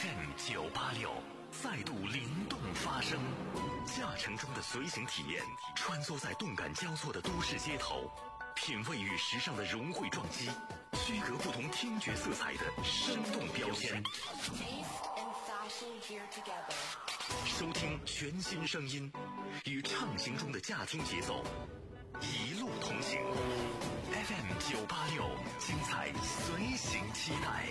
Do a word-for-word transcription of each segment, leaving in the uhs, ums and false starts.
F M 九八六再度灵动发声，驾乘中的随行体验，穿梭在动感交错的都市街头，品味与时尚的融汇撞击，区隔不同听觉色彩的生动标签。收听全新声音，与畅行中的驾听节奏，一路同行。F M 九八六，精彩随行期待。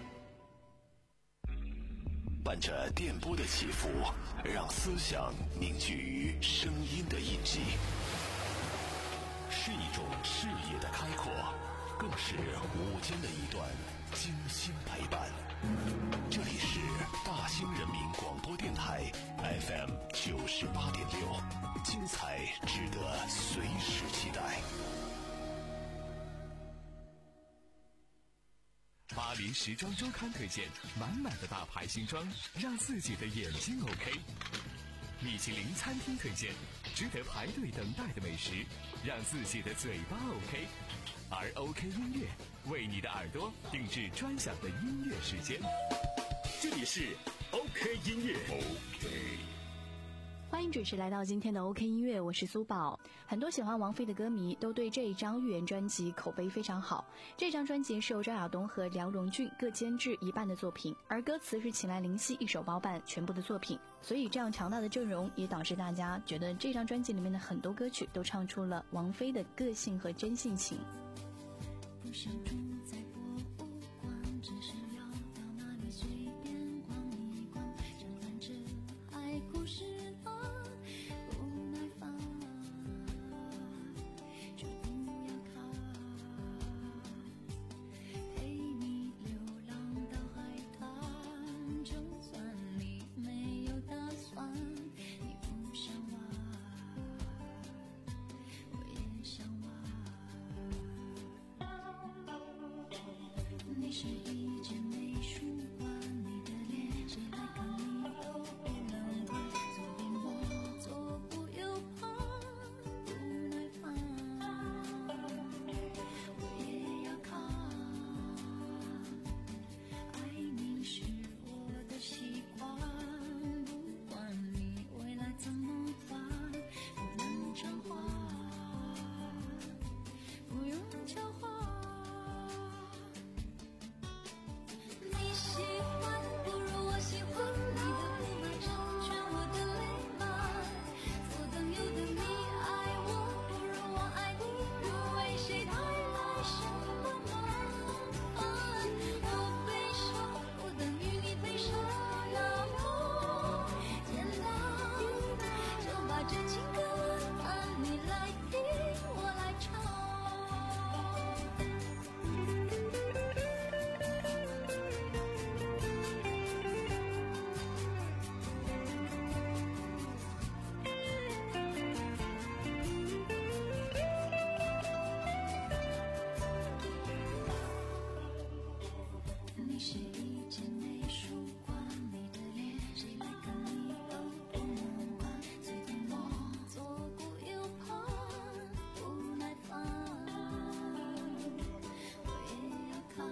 伴着电波的起伏，让思想凝聚于声音的印记，是一种视野的开阔，更是午间的一段精心陪伴。这里是大兴人民广播电台 F M 九十八点六，精彩值得随时期待。 巴黎时装周刊推荐满满的大牌新装，让自己的眼睛 OK。米其林餐厅推荐值得排队等待的美食，让自己的嘴巴 OK。而 OK 音乐为你的耳朵定制专享的音乐时间。这里是 OK 音乐 OK。 欢迎准时来到今天的 OK 音乐，我是苏宝。很多喜欢王菲的歌迷都对这一张预言专辑口碑非常好。这张专辑是由张亚东和梁荣俊各监制一半的作品，而歌词是秦岚林夕一手包办全部的作品。所以这样强大的阵容也导致大家觉得这张专辑里面的很多歌曲都唱出了王菲的个性和真性情。 不想住在博物馆，只是要到那里随便逛一逛，这段这爱故事啊，不耐烦，就不要看，陪你流浪到海滩，就算你没有打算，你不想玩，我也想玩。你是一间美术馆，你的脸谁来看你都不能看，左边我左顾右盼，不耐烦，我也要看，爱你是我的习惯，不管你未来怎么办，不能偿还，不用交换。喜欢不如我喜欢，你的不买成全我的累吧，左等右等你爱我不如我爱你，不为谁带来什么麻烦，我悲伤不等于你悲伤，那么简单，就把这情歌晚安你来听我来唱。你是一间美术馆，你的脸谁来看你都不能管，随便我左顾右盼，不耐烦，我也要看，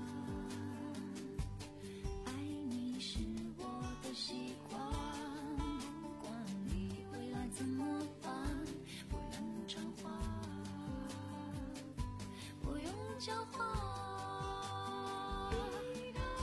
爱你是我的习惯，不管你未来怎么办，不能偿还，不用交换。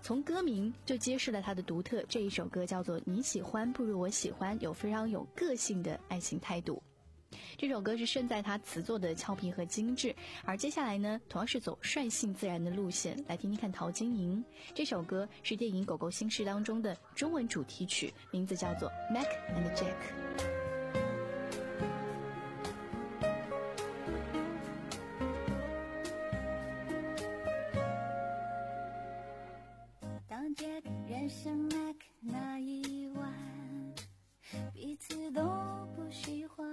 从歌名就揭示了他的独特。这一首歌叫做《你喜欢不如我喜欢》，有非常有个性的爱情态度。这首歌是胜在他词作的俏皮和精致，而接下来呢，同样是走率性自然的路线。来听听看陶晶莹，这首歌是电影《狗狗心事》当中的中文主题曲，名字叫做 Mac and Jack。 当 Jack 认识 Mac 那一晚，彼此都不喜欢，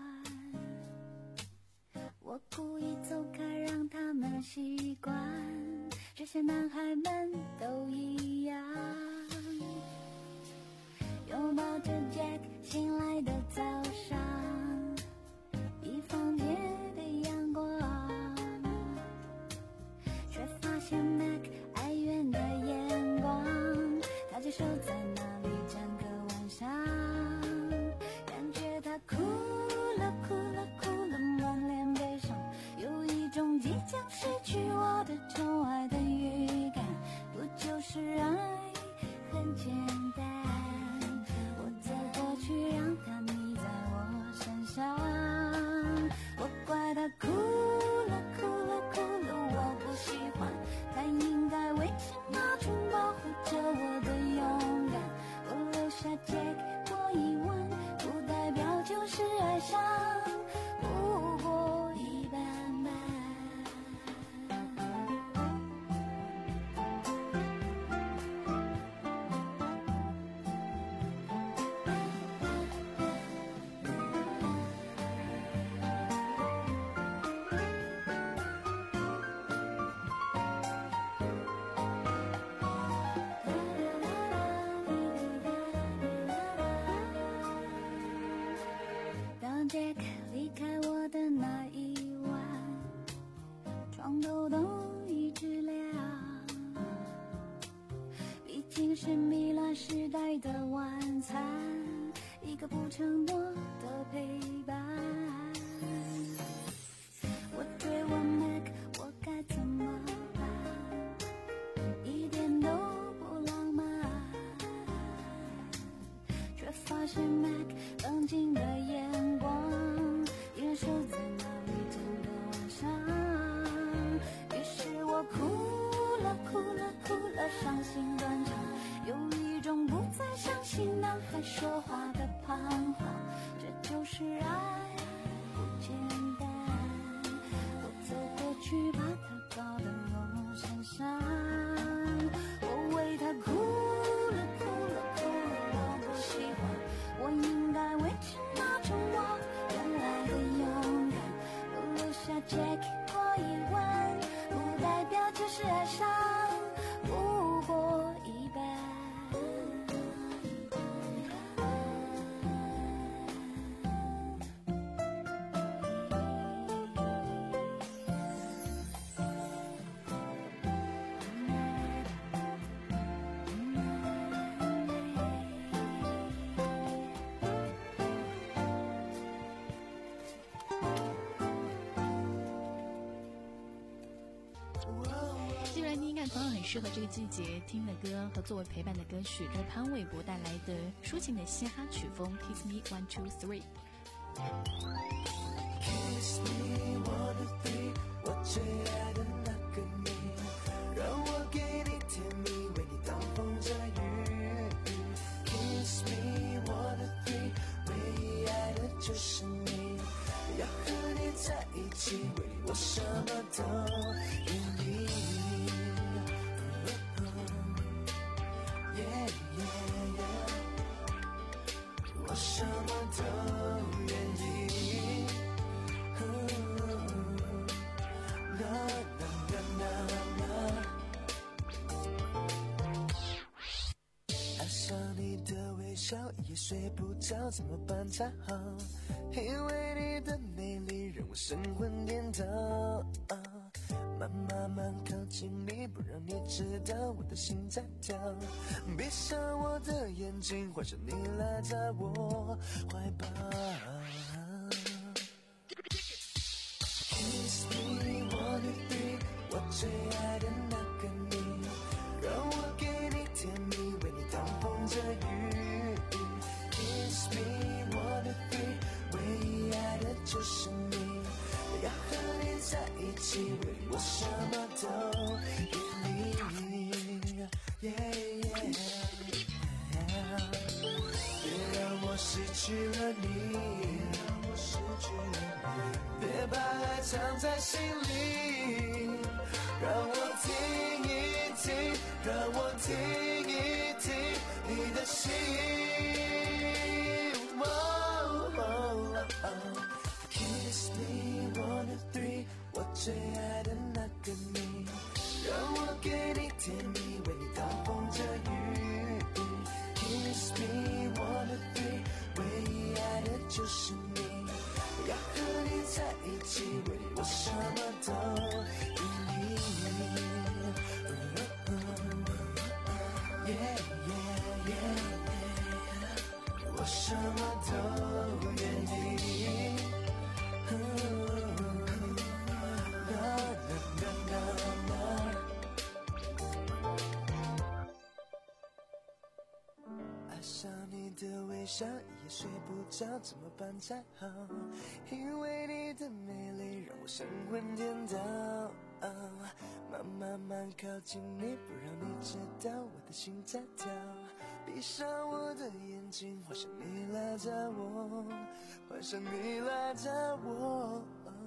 我故意走开让他们习惯，这些男孩们都一样，拥抱着 Jack 醒来的早上，一方街的阳光，却发现 Mac 哀怨的眼光，他接受在那里整个晚上，感觉他哭了哭了哭了，满脸悲伤，有一种即将失去我的宠爱的预感，不就是爱很简单，我走过去让他腻在我身上，我怪他哭了哭了哭了，我不喜欢，他应该为什么总保护着我的勇敢，我留下 Jack 过一晚，不代表就是爱上，不过一般般。当 Jack 离开我的那一晚，床头灯一直亮，毕竟是糜烂时代的晚餐，一个不承诺的陪伴，我追问 Mac 我该怎么办，一点都不浪漫，却发现 Mac 冷静的眼光，依然守在那里整个晚上，于是我哭了哭了哭了，伤心断肠，有一种不再相信男孩说话的彷徨，这就是爱不简单，我走过去把他抱到我身上，我为他哭了哭了哭了，我不喜欢，我应该维持那种我原来的勇敢，我留下 Jack 过一晚，不代表就是爱上，不过一般。 接下来听听看同样很适合这个季节听的歌和作为陪伴的歌曲，这是潘玮柏带来的抒情的嘻哈曲风 Kiss Me One Two Three。 Kiss me one two three， 我最爱的那个你，让我给你甜蜜，为你挡风遮雨。Kiss me one two three， 唯一爱的就是你，要和你在一起，为你我什么都愿意。Yeah, yeah, yeah， 我什么都愿意。啦啦啦啦啦，爱上你的微笑，一夜睡不着，怎么办才好？因为你的美丽让我神魂颠倒。慢慢慢靠近你，不让你知道我的心在跳。闭上我的眼睛，幻想你赖在我怀抱。Kiss me one two three， 我最爱的那个你，让我给着雨 Kiss me one two three， 唯一爱的就是你，要和你在一起，为我什么都愿意 yeah, yeah, yeah. 别让我失去了你，别把爱藏在心里，让我听一听，让我听一听你的心。oh, oh, oh. Kiss me one two three， 我最爱的那个你，让我给你甜蜜，为你挡风遮雨。Kiss me one two three， 唯一爱的就是你，要和你在一起，为我什么都愿意。Yeah, yeah, yeah, 我什么都愿意。爱上你的微笑，也睡不着，怎么办才好？因为你的美丽让我神魂颠倒。慢慢慢靠近你，不让你知道我的心在跳。闭上我的眼睛，幻想你拉着我，幻想你拉着我。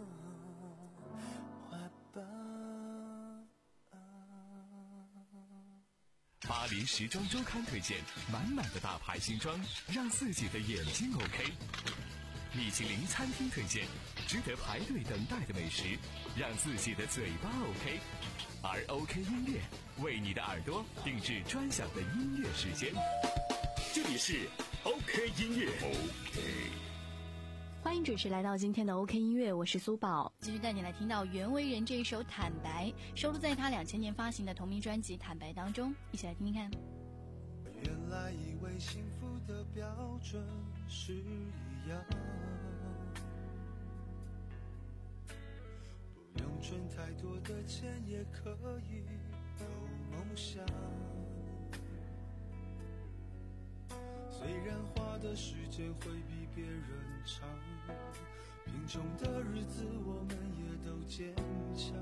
巴黎时装周刊推荐满满的大牌新装，让自己的眼睛 OK。米其林餐厅推荐值得排队等待的美食，让自己的嘴巴 OK。而 OK 音乐为你的耳朵定制专享的音乐时间。这里是 OK 音乐 OK。 欢迎准时来到今天的 OK 音乐，我是苏宝，继续带你来听到袁惟仁这一首《坦白》，收录在他两千年发行的同名专辑《坦白》当中，一起来听听看。 原来以为幸福的标准是一样，不用存太多的钱也可以有梦想，虽然花的时间会比别人长，贫穷的日子我们也都坚强。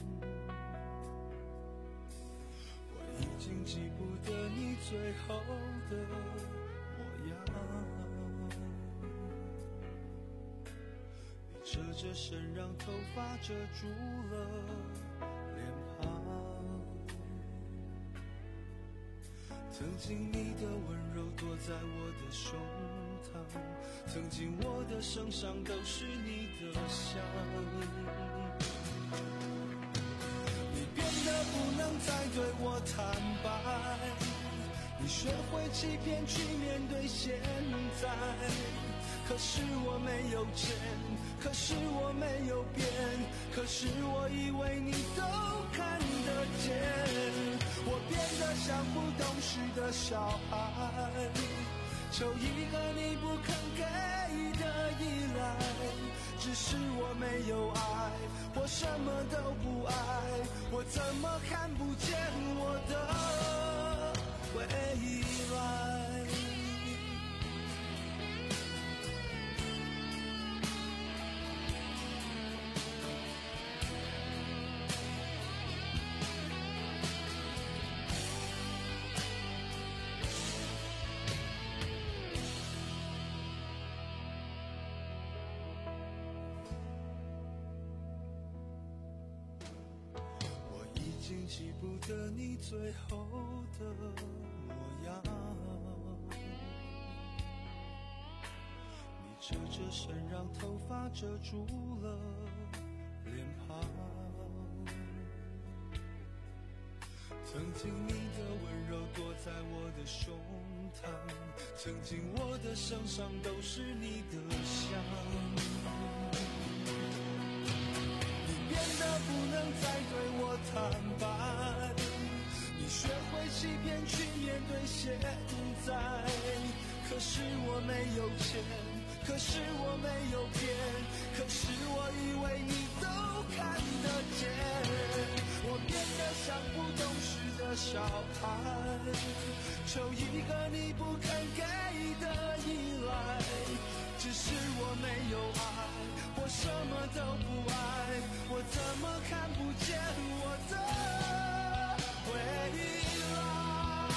我已经记不得你最后的模样，你侧着身让头发遮住了脸庞，曾经你的温柔躲在我的胸膛，曾经我的身上都是你的香，你变得不能再对我坦白，你学会欺骗去面对现在，可是我没有钱，可是我没有变，可是我以为你都看得见，我变得像不懂事的小孩，求一个你不肯给的依赖，只是我没有爱，我什么都不爱，我怎么看不见我的未来。记不得你最后的模样，你侧着身让头发遮住了脸庞，曾经你的温柔躲在我的胸膛，曾经我的身上都是你的香，你变得不能再对我坦白，你学会欺骗去面对现在，可是我没有钱，可是我没有变，可是我以为你都看得见， 我变得像不懂事的小孩，求一个你不肯给的依赖。只是我没有爱，我什么都不爱，我怎么看不见我的未来？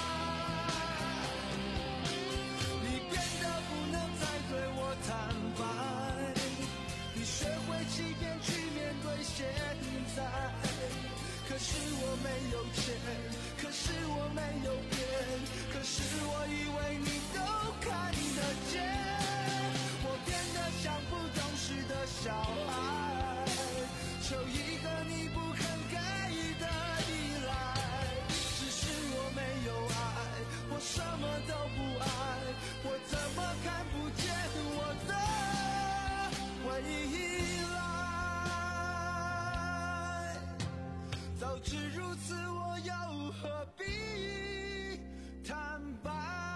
你变得不能再对我坦白，你学会欺骗去面对现在。可是我没有钱，可是我没有变，可是我以为你都看得见。我变得像不懂事的小孩，求一个你不肯给的依赖。只是我没有爱，我什么都不爱，我怎么看不见我的未来？早知如此，我又何必坦白？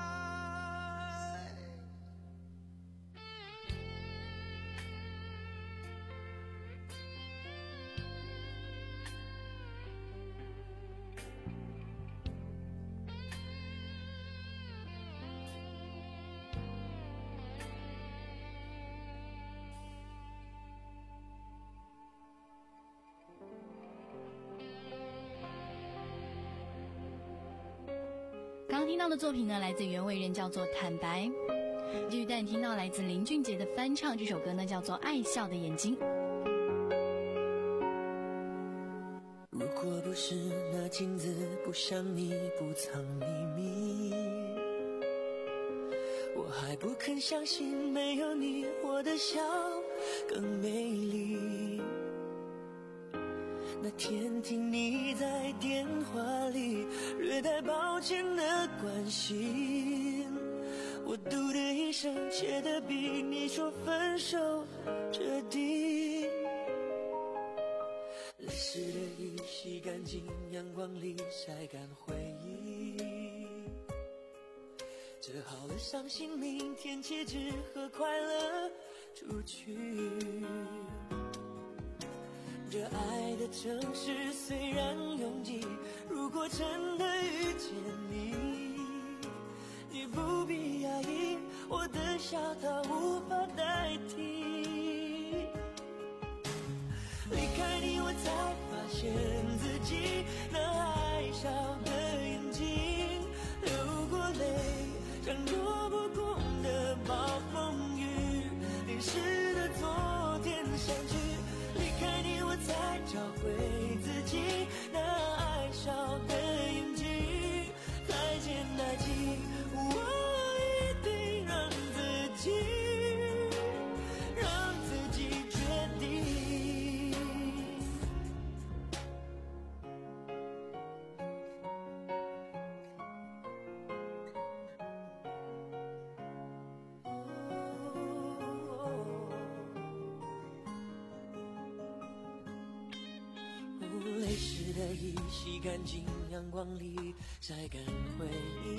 刚刚听到的作品呢，来自原味人，叫做《坦白》。继续带你听到来自林俊杰的翻唱，这首歌呢叫做《爱笑的眼睛》。 如果不是那镜子不像你不藏秘密，我还不肯相信没有你我的笑更美丽。那天听你在电话里略带抱歉的关心，我嘟的一声，切得比你说分手彻底。泪湿的衣洗干净，阳光里晒干回忆，折好了伤心，明天起只和快乐出去。这爱的城市虽然拥挤，如果真的遇见你，你不必压抑，我的笑它无法代替。离开你我才发现自己那爱笑的眼睛，流过泪像躲不过的暴风雨，淋湿的昨天相聚。离开你我才找回自己那爱笑的眼睛，再见爱情，我一定让自己让自己决定。泪湿的衣洗干净，阳光里晒干回忆，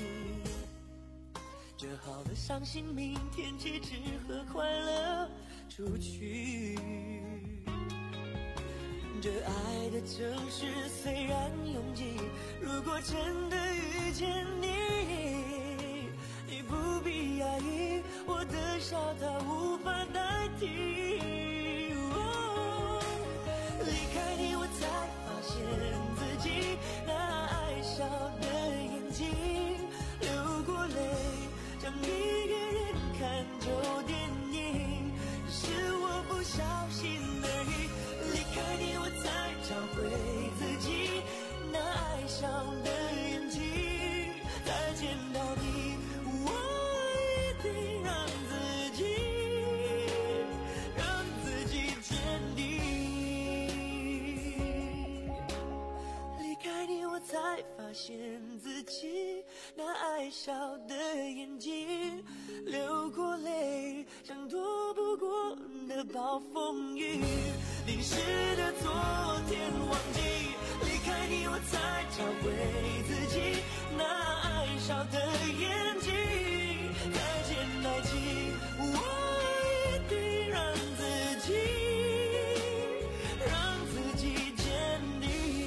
折好了伤心，明天起只和快乐出去。这爱的城市虽然拥挤，如果真的遇见你，你不必压抑，我的笑它无法代替。那爱笑的眼睛，流过泪，像一个人看旧电影，是我不小心而已。离开你我才找回自己那爱笑的眼睛，再见到你我一定让自己让自己坚定。才发现自己那爱笑的眼睛，流过泪像躲不过的暴风雨，淋湿的昨天忘记。离开你我才找回自己那爱笑的眼睛，再见爱情，我一定让自己让自己坚定。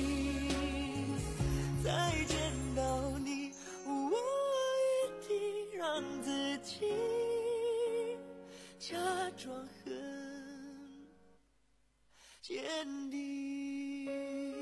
装很坚定。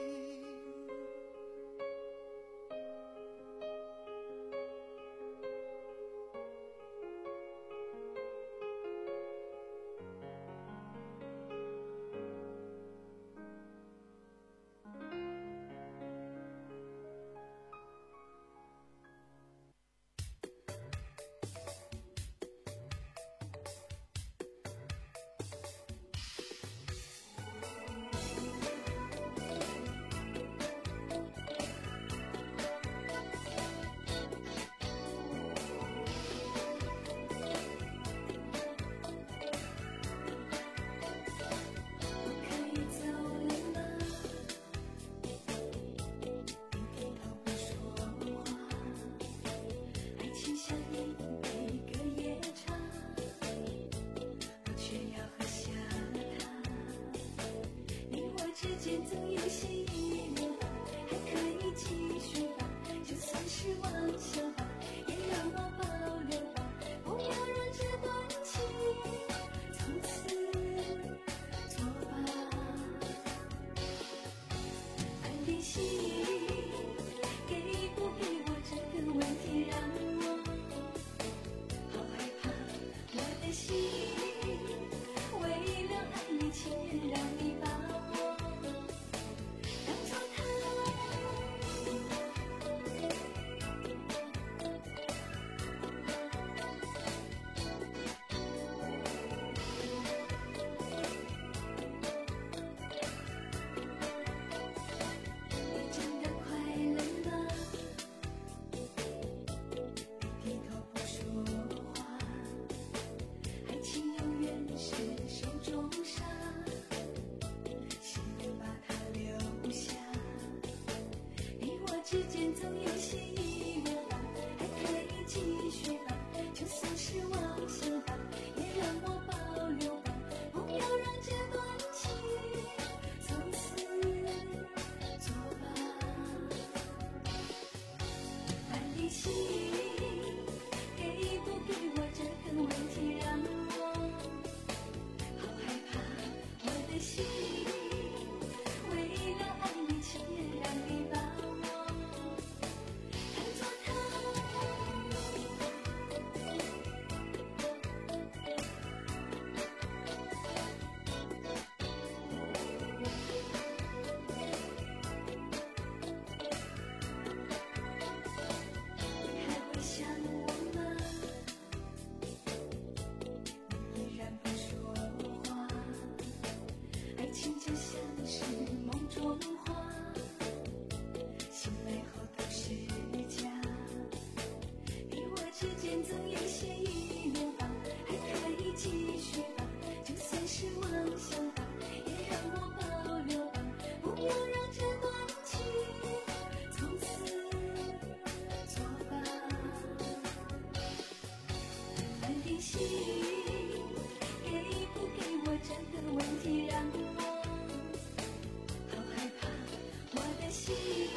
总有些遗留吧，还可以继续吧，就算是妄想吧，也让我保留吧，不要让这段情从此作罢。安的心，给不给我这个问题让我好害怕，我的心为了爱你情愿让你把我之间总有些遗留吧，还可以继续吧，就算是妄想吧，也让我保留吧，不要让这段情从此作罢。安的心，给不给我这个问题让我好害怕，我的心为了爱你情愿让你把心，给不给我这个问题让我好害怕，我的心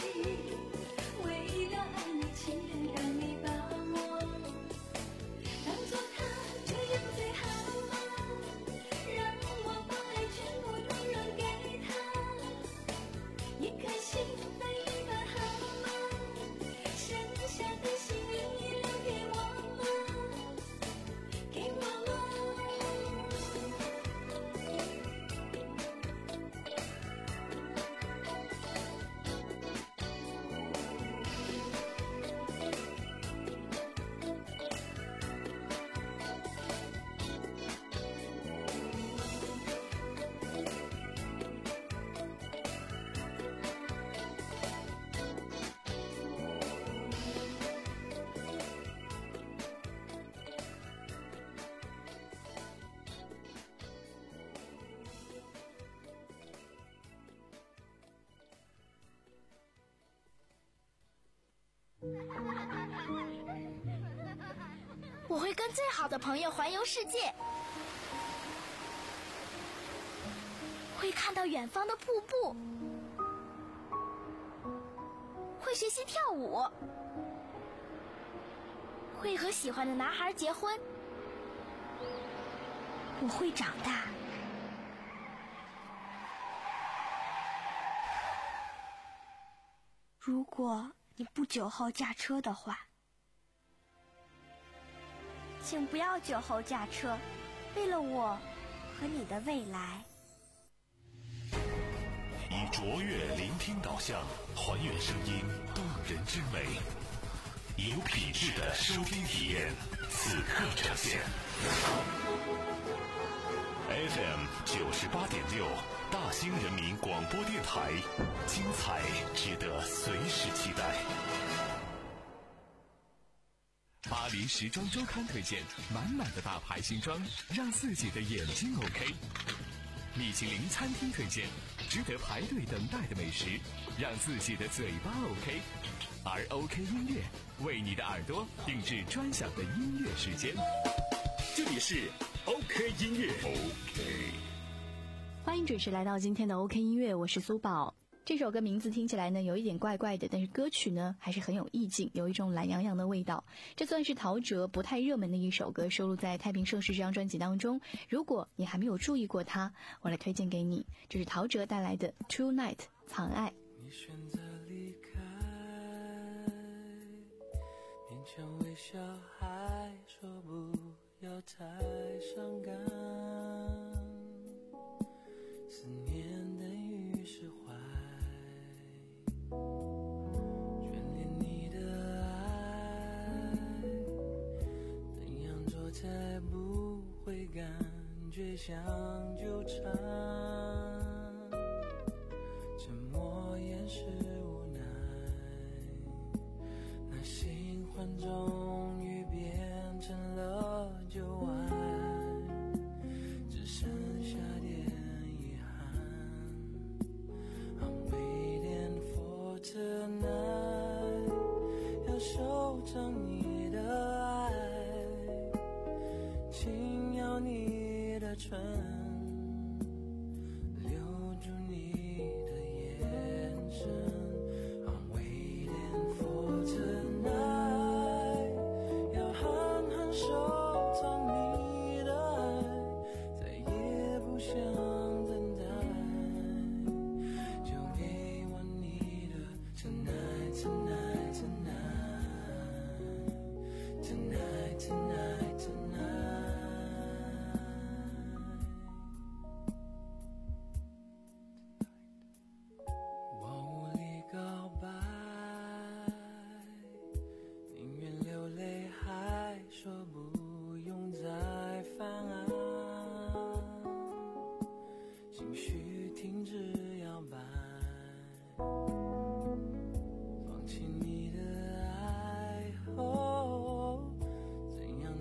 为了爱你情愿让你把我当作他，这样最好吗？让我把爱全部都让给他，一颗心分一半好吗？剩下的心意留给我吗？给我吗？ 我会跟最好的朋友环游世界，会看到远方的瀑布，会学习跳舞，会和喜欢的男孩结婚， 我会长大。如果你不酒后驾车的话，请不要酒后驾车，为了我和你的未来。 以卓越聆听导向，还原声音动人之美，以有品质的收听体验，此刻呈现。F M 九十八点六，大兴人民广播电台，精彩值得随时期待。 巴黎时装周刊推荐满满的大牌新装，让自己的眼睛 OK。米其林餐厅推荐值得排队等待的美食，让自己的嘴巴 OK。而 OK 音乐为你的耳朵定制专享的音乐时间。这里是 OK 音乐 OK。 欢迎准时来到今天的 OK 音乐，我是苏宝。这首歌名字听起来呢有一点怪怪的，但是歌曲呢还是很有意境，有一种懒洋洋的味道。这算是陶喆不太热门的一首歌，收录在《太平盛世》这张专辑当中。如果你还没有注意过它，我来推荐给你，这是陶喆带来的 Tonight 藏爱。 你选择离开，勉强微笑，还说不要太伤感，思念等于释怀，眷恋你的爱，怎样做才不会感觉像纠缠，沉默掩饰无奈，那新欢终于变成了旧爱，只剩下点遗憾。I'm waiting for tonight， 要收藏你的爱，轻咬你的唇，留住你的眼神。I'm waiting for tonight， 要狠狠收藏你的爱，再也不想等待，就给我你的 tonight tonight tonight tonight tonight tonight。我无力告白，宁愿流泪，还说不用再犯爱，情绪停止摇摆，放弃你的爱，哦，怎样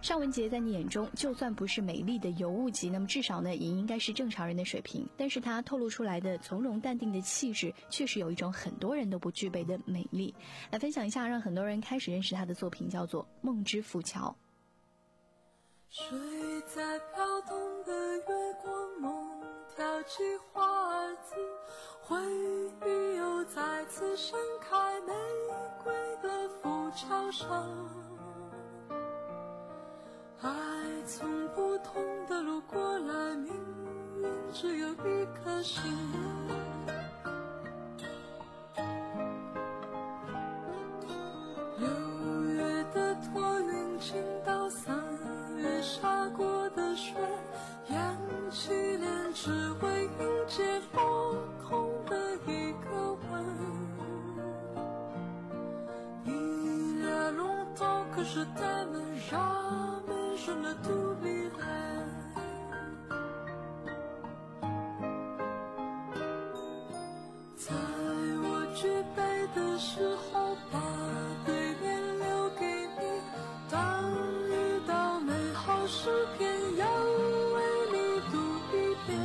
尚雯婕在你眼中就算不是美丽的尤物级，那么至少呢也应该是正常人的水平，但是她透露出来的从容淡定的气质确实有一种很多人都不具备的美丽。来分享一下让很多人开始认识她的作品，叫做《梦之浮桥》。 睡在飘动的月光，梦跳起花儿子，回忆又再次盛开，玫瑰的浮桥上，爱从不同的路过来，命运只有一颗心。六月的托云倾倒三月洒过的水，扬起脸只为迎接落空的一个吻。Il y a longtemps que je t'aime, jamais je ne t'oublierai。在我举杯的时候，把对面留给你，当遇到美好诗篇，要为你读一遍。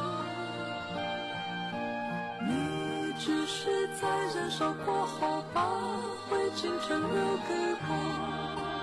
你只是在燃烧过后，把灰烬全留给我。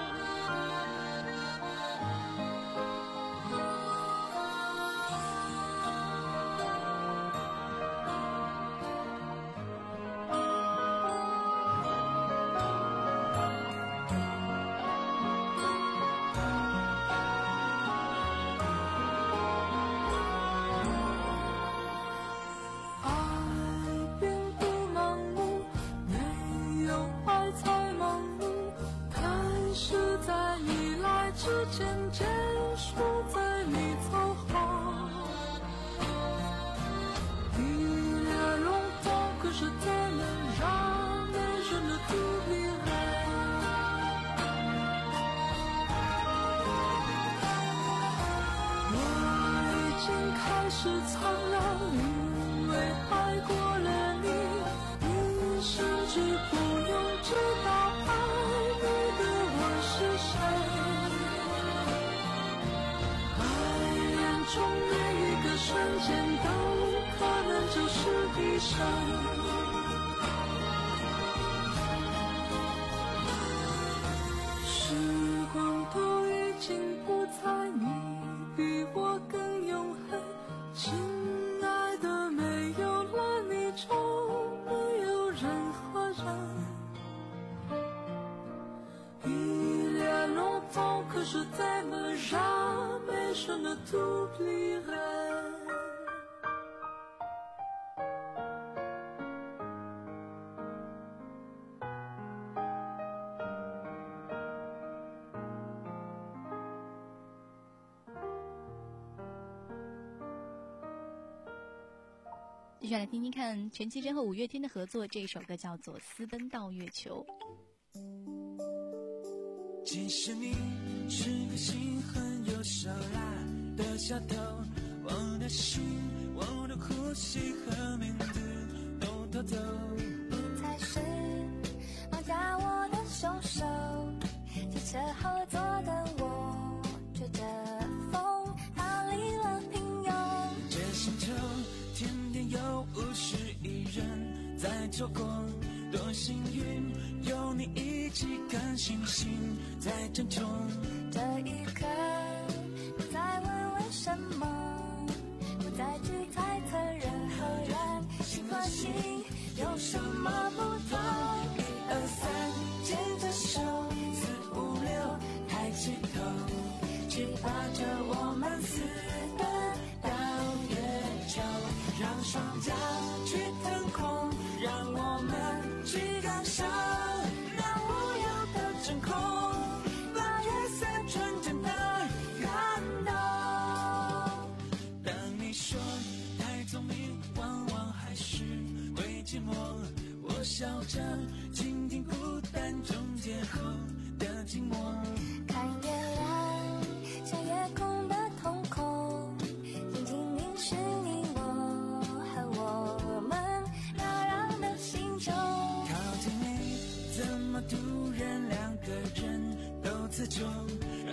渐结束在你走后。Il y a longtemps que je t'aime, jamais je ne t'oublierai。我已经开始苍老，因为爱过了你，你甚至不用知道爱你的我是谁。中每一个瞬间都可能就是一生。时光都已经不在，你比我更永恒。亲爱的，没有了你就没有任何人。Il y a longtemps que je t'aime, jamais je ne t'oublierai。 继续来听听看陈绮贞和五月天的合作，这首歌叫做《私奔到月球》。 其实你是个心狠又手辣的小偷，我的心，我的呼吸和名字都偷走。 你才是绑架我的凶手，汽车后座的我吹着风逃离了平庸。 这星球天天有五十亿人在做工，多幸运有你一起看星星在争宠。 这一刻不再问为什么，不再去猜测人和人心和心有什么不同。一二三牵着手，四五六抬起头，去把着我们私奔到月球，让双脚去腾空，让我们去感受那无忧的真空，那月色纯真的感动。 当你说太聪明往往还是会寂寞，我笑着倾听孤单终结后的寂寞。 看月亮像夜空的瞳孔，静静凝视你我和我们飘扬的心中。 靠近你怎么突然两个人都自重，让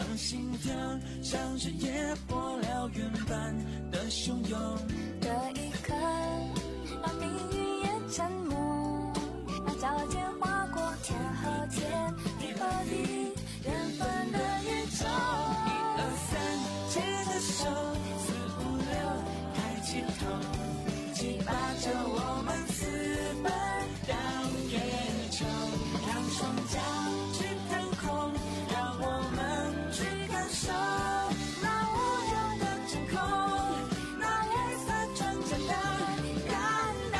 让心跳像是野火燎原般的汹涌。 这一刻让命运也沉默，让脚尖划过天和天，地和地，缘分的宇宙。 一二三，牵着手，四五六，抬起头，七八九，我们私奔到月球，让双脚去腾空，让我们去感受那无忧的真空，那夜色纯真的感动。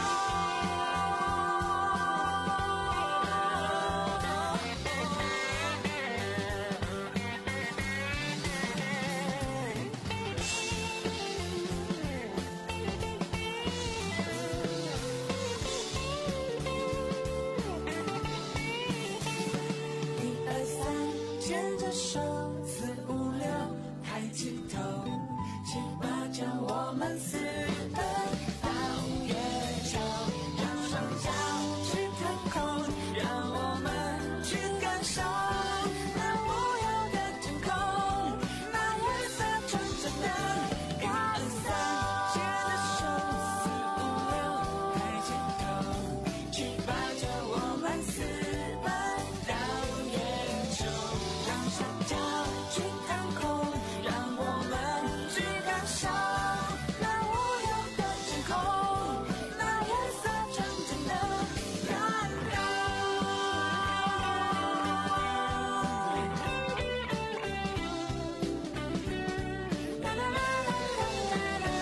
一二三，牵着手，四五六，抬起头，七八九，我们私奔到月球，让双脚去腾空，让我们去感受那无忧的真空，那夜色纯真的感受。牵着手，四五六，抬起头，七八九，我们私奔到月球，让双脚去腾空，让我们去感受那无忧的真空，那夜色纯真的感动。啦啦啦啦啦啦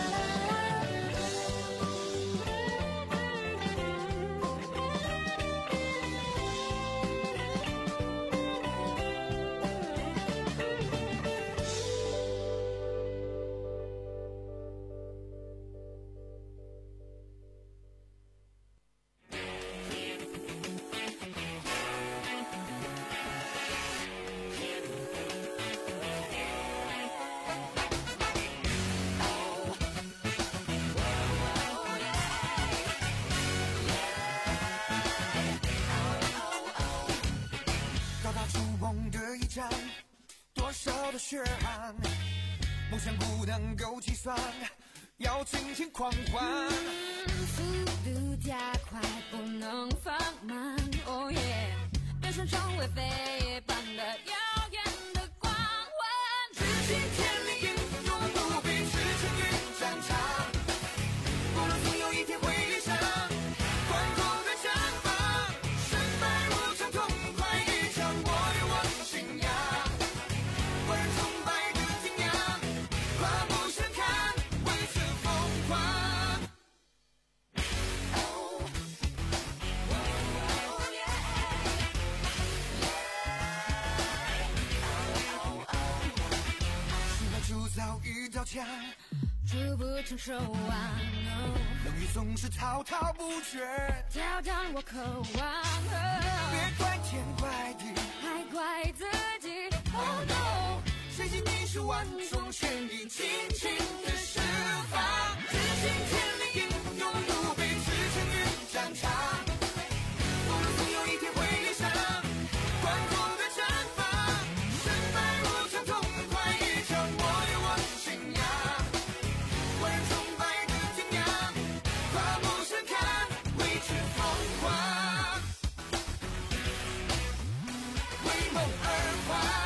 到达筑梦的一站，多少的血汗，梦想不能够计算，要尽情狂欢。 速度加快，不能放慢。哦耶，人生成为飞也般的遥远的光环。 执行天命，英勇不必驰骋于战场，不论总有一天会遇上关口的绽放，胜败无常，痛快一场，我有我信仰，万人崇拜的景仰，跨步神看，为此疯狂。时代铸造一道墙， 筑不成守望， 冷雨总是滔滔不绝， 挑战我渴望， 别怪天怪地， 还怪自己。Oh no， 谁尽你是万众全力，尽情的释放，执行天命，英勇不必驰骋于战场，不论总有一天会遇上关口的绽放，胜败无常，痛快一场，我有我信仰，万人崇拜的景仰，跨步神看，为之疯狂，为梦而活。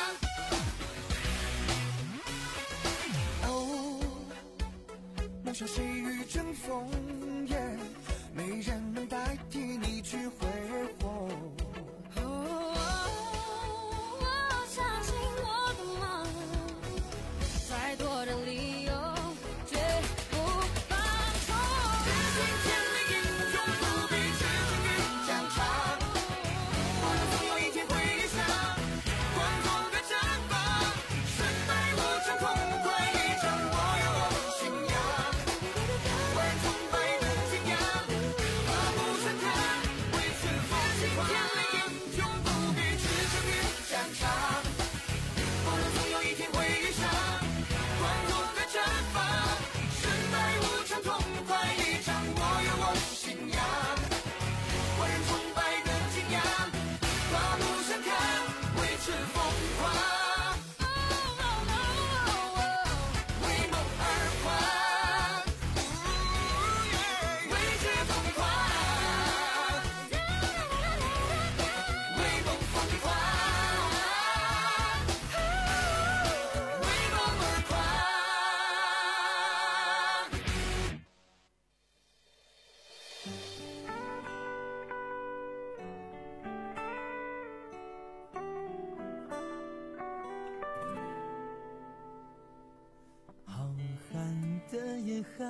哦，梦想谁与争锋，耶，没人能代替你去挥霍。 我相信我的梦，再多的理由绝不放纵。 执行天命，英勇不必驰骋于战场，不论总有一天会遇上关口的绽放，胜败无常，痛快一场，我有我信仰，万人崇拜的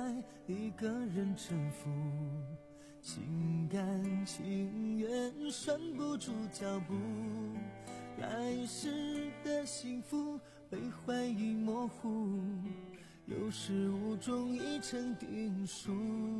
一个人臣服，心甘情愿拴不住脚步，来时的幸福被怀疑模糊，有始无终已成定数。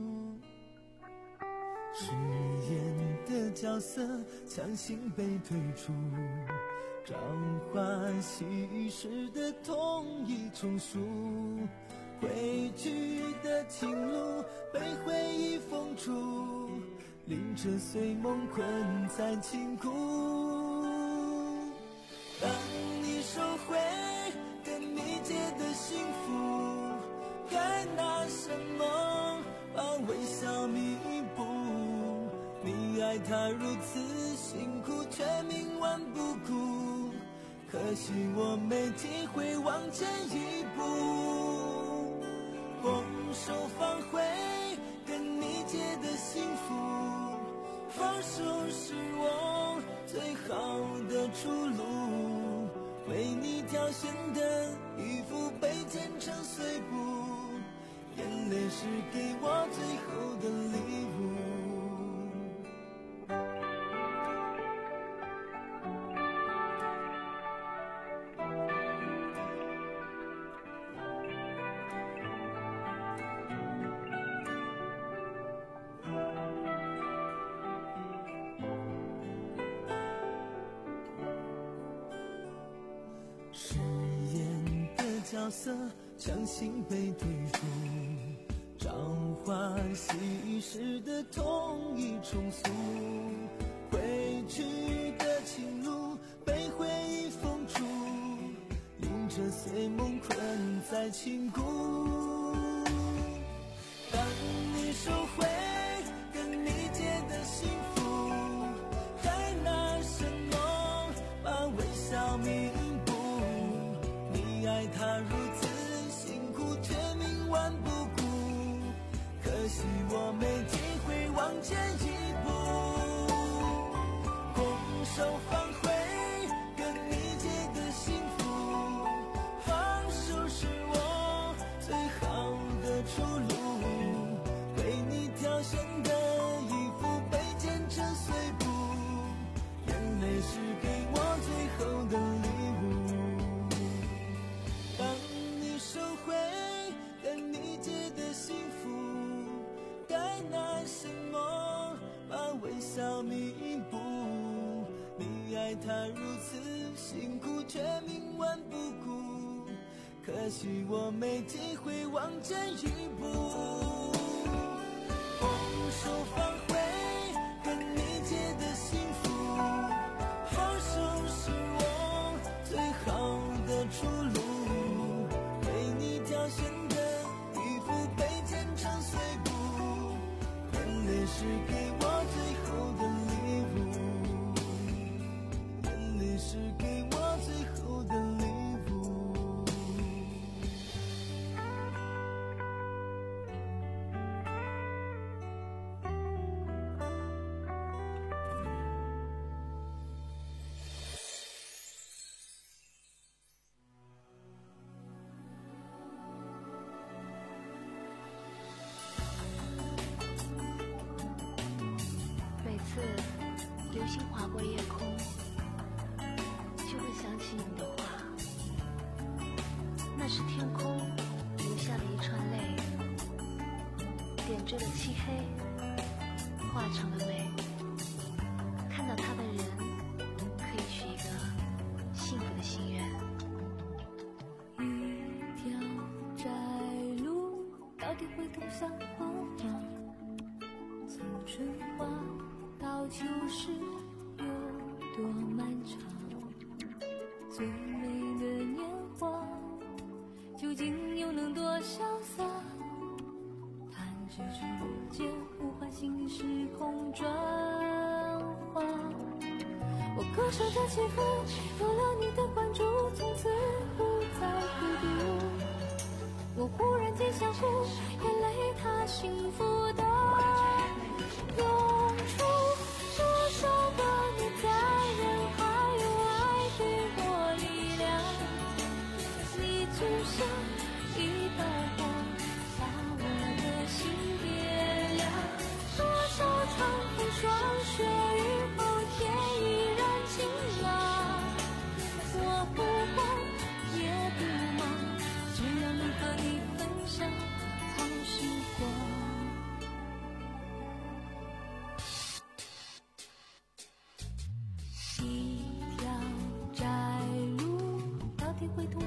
饰演的角色强行被退出，朝花夕拾的痛已重述，回去的情路被回忆封住，令这碎梦困在情谷。当你收回跟你借的幸福，该拿什么把微笑弥补？你爱他如此辛苦，却冥顽不顾，可惜我没机会往前一步。拱手放回跟你借的幸福，放手是我最好的出路，为你挑选的衣服被剪成碎布，眼泪是给我最后的礼物。饰演的角色强行被对付，朝花夕拾的痛已重塑，回去的情路被回忆封住，令这碎梦困在情谷。当你收回跟你借的幸福，该拿什么把微笑弥补？你爱他如此辛苦，却冥顽不顾，可惜我没机会往前一步。拱手放回跟你借的幸福，放手是我最好的出路，为你挑选的衣服被剪成碎布，眼泪是给我最后的礼物。当你收回跟你借的幸福，该拿什么把微笑弥补？你爱他如此辛苦，却冥顽不顾，可惜我没机会往前一步。拱手放回跟你借的幸福，放手是我最好的出路，为你挑选的衣服被剪成碎布，眼泪是给我最后的礼物，眼泪是给我最后的礼物。 每次流星划过夜空，就会想起你的话。那是天空留下了一串泪，点缀了漆黑，化成了美。看到他的人，可以许一个幸福的心愿。 一条窄路到底会通向何方？从春花到秋时有多漫长？最美的年华究竟又能多潇洒？弹指之间呼唤心时空转化。我歌声的起伏有了你的关注，从此不再孤独。我忽然间想哭，眼泪它幸福的涌出，多少个你在人海，用爱给我力量。你就像一道光，把我的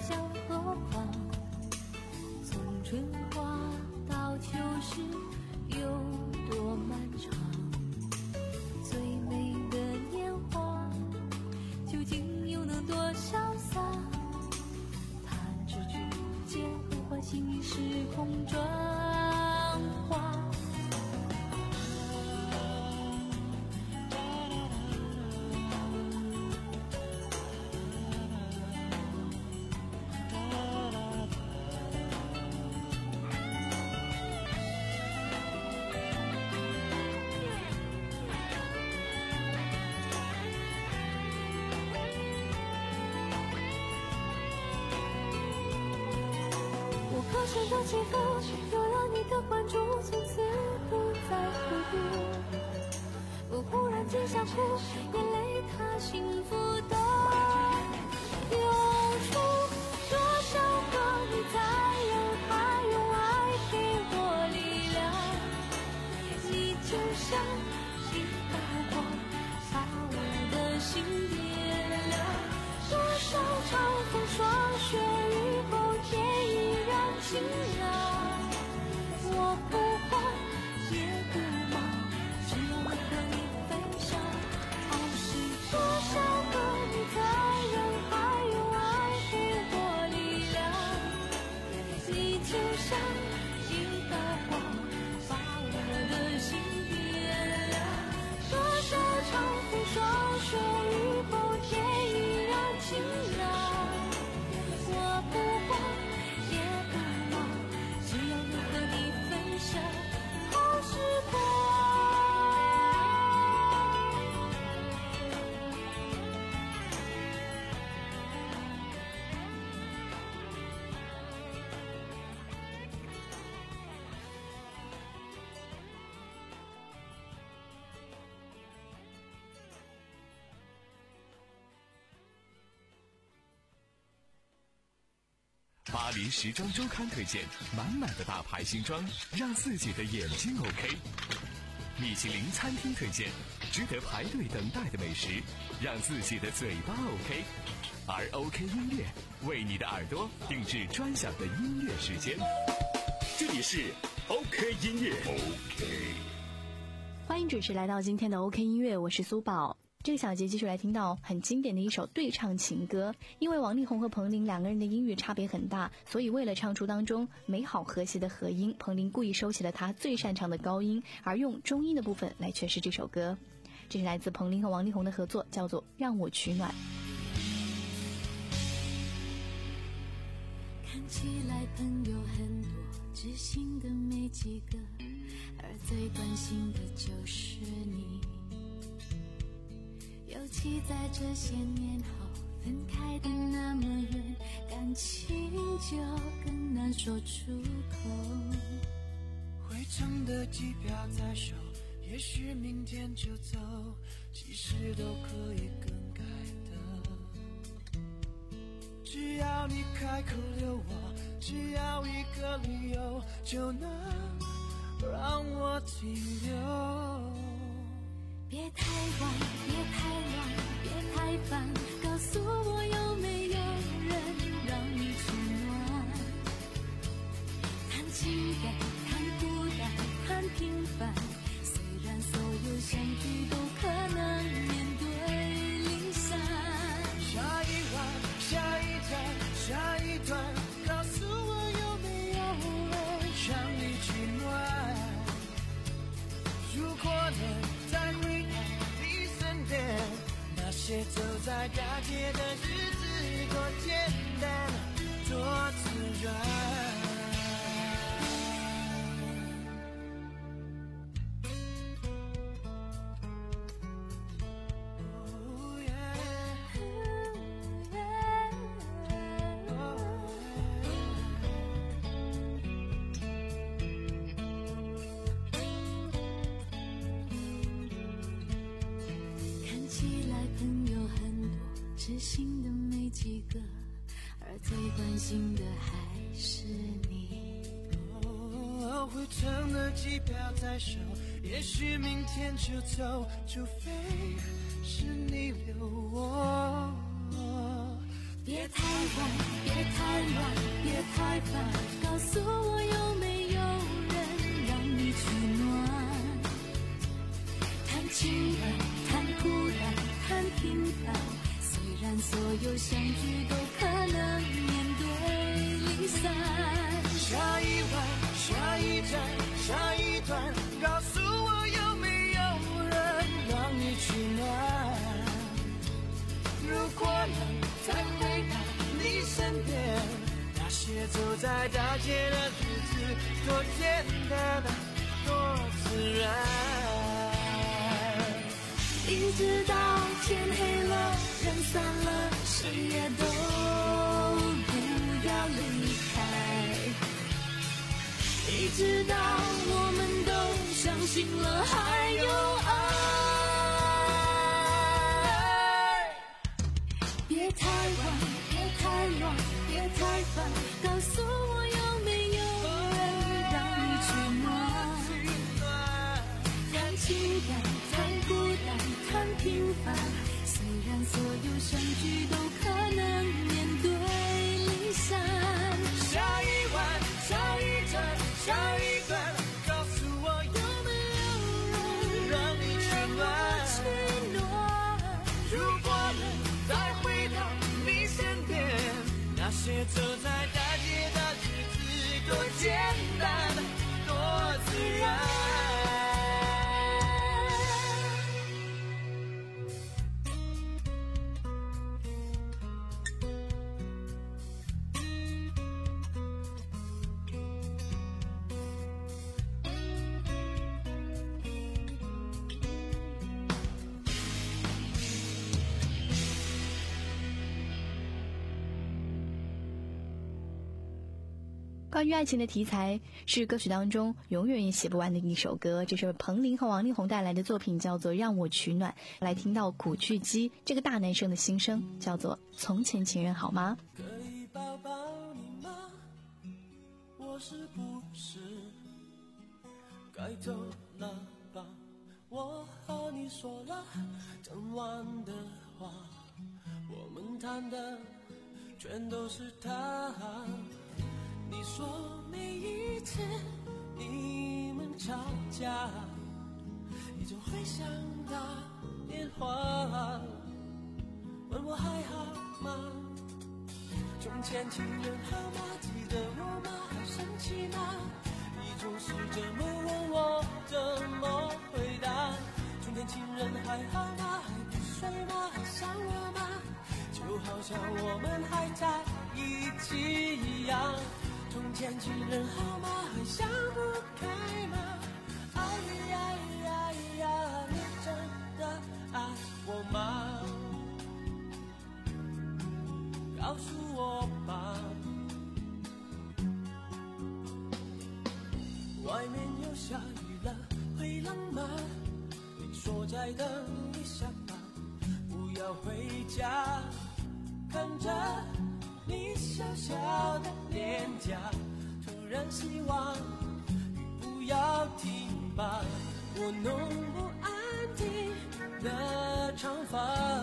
向何方？从春花到秋时有多漫长？最美的年华究竟又能多潇洒？弹指之间会唤醒一时空转化。歌声的起伏，若有你的关注，从此不再孤独。我忽然间想哭，眼泪它幸福的流出。多少个你在人海，用爱给我力量。你就像一道光，把我的心点亮。多少场风霜雪雨后，天依然晴朗。我不慌也不忙，只要能和你分享。好事多少个你在人海，用爱给我力量。你就像一道光，把我的心点亮。多少场风霜雪雨后，天依然晴朗。我不慌也不忙，只要能和你分享好时光。 巴黎时装周刊推荐满满的大牌新装，让自己的眼睛 OK。米其林餐厅推荐值得排队等待的美食，让自己的嘴巴 OK。而 OK 音乐为你的耳朵定制专享的音乐时间。这里是 OK 音乐 OK。 欢迎准时来到今天的 OK 音乐，我是苏宝。这个小节继续来听到很经典的一首对唱情歌。因为王力宏和彭羚两个人的音域差别很大，所以为了唱出当中美好和谐的和音，彭羚故意收起了他最擅长的高音，而用中音的部分来诠释这首歌。这是来自彭羚和王力宏的合作，叫做《让我取暖》。 看起来朋友很多，知心的没几个，而最关心的就是你。尤其在这些年后，分开的那么远，感情就更难说出口。 回程的机票在手，也许明天就走，其实都可以更改的。只要你开口留我，只要一个理由，就能让我停留。 别太晚，别太乱，别太烦，告诉我有没有人让你取暖。谈情感，谈孤单，谈平凡，虽然所有相聚都可能面对离散。 下一晚，下一站，下一段，告诉我有没有人让你取暖。如果能再回那些走在大街的日子，多简单，多自然。 知心的没几个，而最关心的还是你。 哦，回程的机票在手，也许明天就走，除非是你留我。 别太晚，别太乱，别太烦，告诉我有没有人让你取暖？谈情感，谈孤单，谈平凡，虽然所有相聚都可能面对离散。 下一晚，下一站，下一段，告诉我有没有人让你取暖？如果能再回到你身边，那些走在大街的日子，多简单，多自然。 一直到天黑了，人散了，谁也都不要离开。一直到我们都相信了还有爱。别太晚，别太乱，别太烦，告诉我有没有人让你取暖？谈情感，谈孤单，谈平凡，虽然所有相聚都可能面对离散。 下一晚，下一站，下一段，告诉我有没有人让你取暖？ 取暖。 如果能再回到你身边，那些走在大街的日子，多简单，多自然。 关于爱情的题材是歌曲当中永远也写不完的一首歌，这是彭羚和王力宏带来的作品，叫做《让我取暖》。来听到古巨基这个大男生的心声，叫做《从前情人好吗》。 可以抱抱你吗？我是不是该走了吧？我和你说了整晚的话，我们谈的全都是他。你说每一次你们吵架，你就会想打电话问我还好吗？从前情人好吗？记得我吗？还生气吗？你总是这么问我，怎么回答？从前情人还好吗？还不睡吗？还想我吗？就好像我们还在一起一样。从前情人好吗？还想不开吗？哎呀呀呀，你真的爱我吗？告诉我吧。外面又下雨了，会冷吗？你说再等一下吧，不要回家。看着你小小的脸颊，突然希望雨不要停吧。我弄不安定的长发，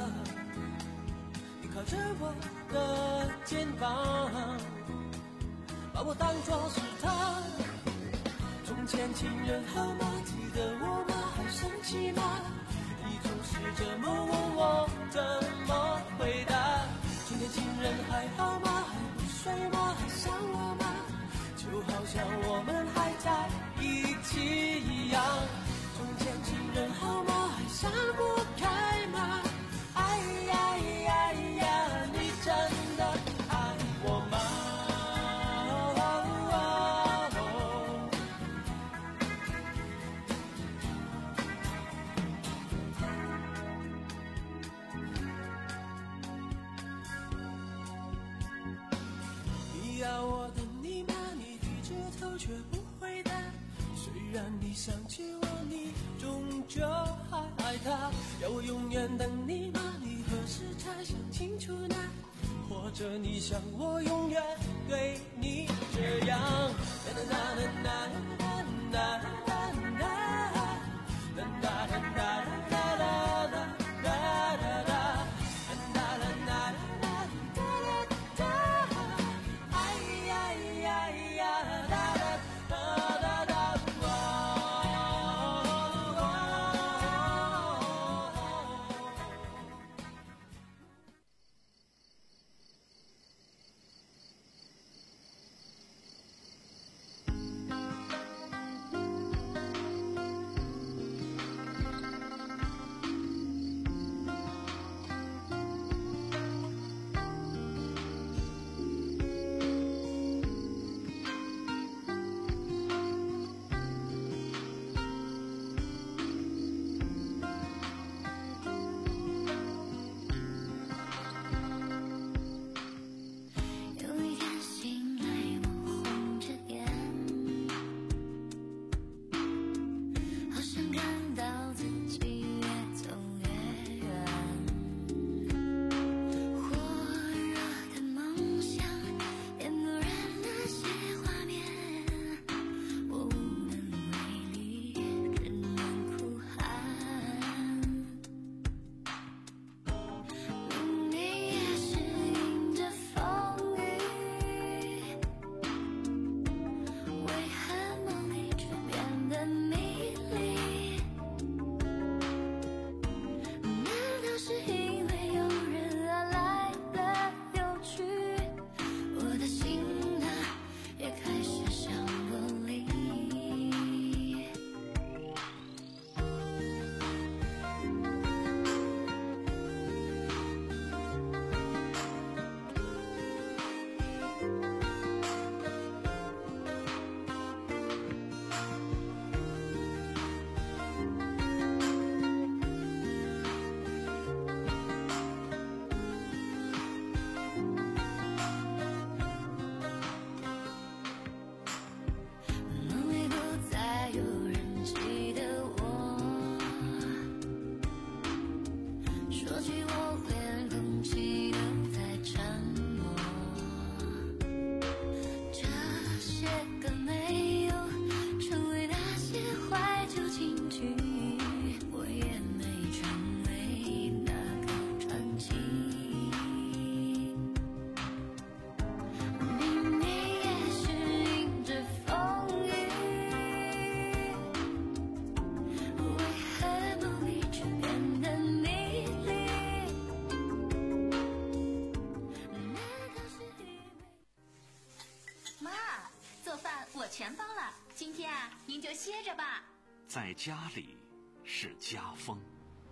你靠着我的肩膀，把我当作是他。从前情人好吗？记得我吗？还生气吗？你总是这么问我，怎么回答？从前情人还好吗？还不睡吗？还想我吗？就好像我们还在一起一样。从前情人好吗？还想不开吗？哎呀呀呀，你真的爱我吗？你要我等你吗？你低着头却不回答。虽然你想起我，你终究还爱他。要我永远等你吗？你何时才想清楚呢？或者你想我永远对你这样？哒哒哒哒哒哒哒哒哒哒哒哒哒哒。 妈，做饭我全包了，今天啊，您就歇着吧。 在家里是家风。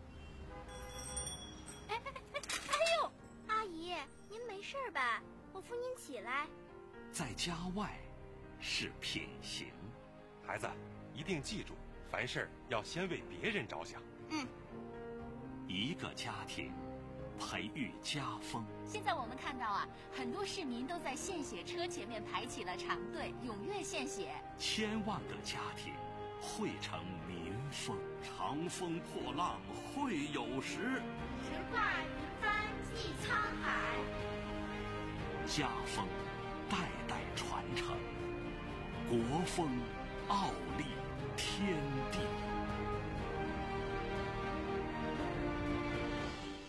哎哎哎哎呦，阿姨，您没事吧？我扶您起来。 在家外是品行。 孩子，一定记住，凡事要先为别人着想。 嗯。 一个家庭培育家风。 现在我们看到啊，很多市民都在献血车前面排起了长队，踊跃献血。 千万个家庭汇成民风，长风破浪会有时， 直挂云帆济沧海。 家风代代传承，国风傲立天地。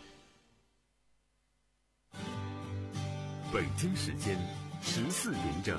北京时间十四点整。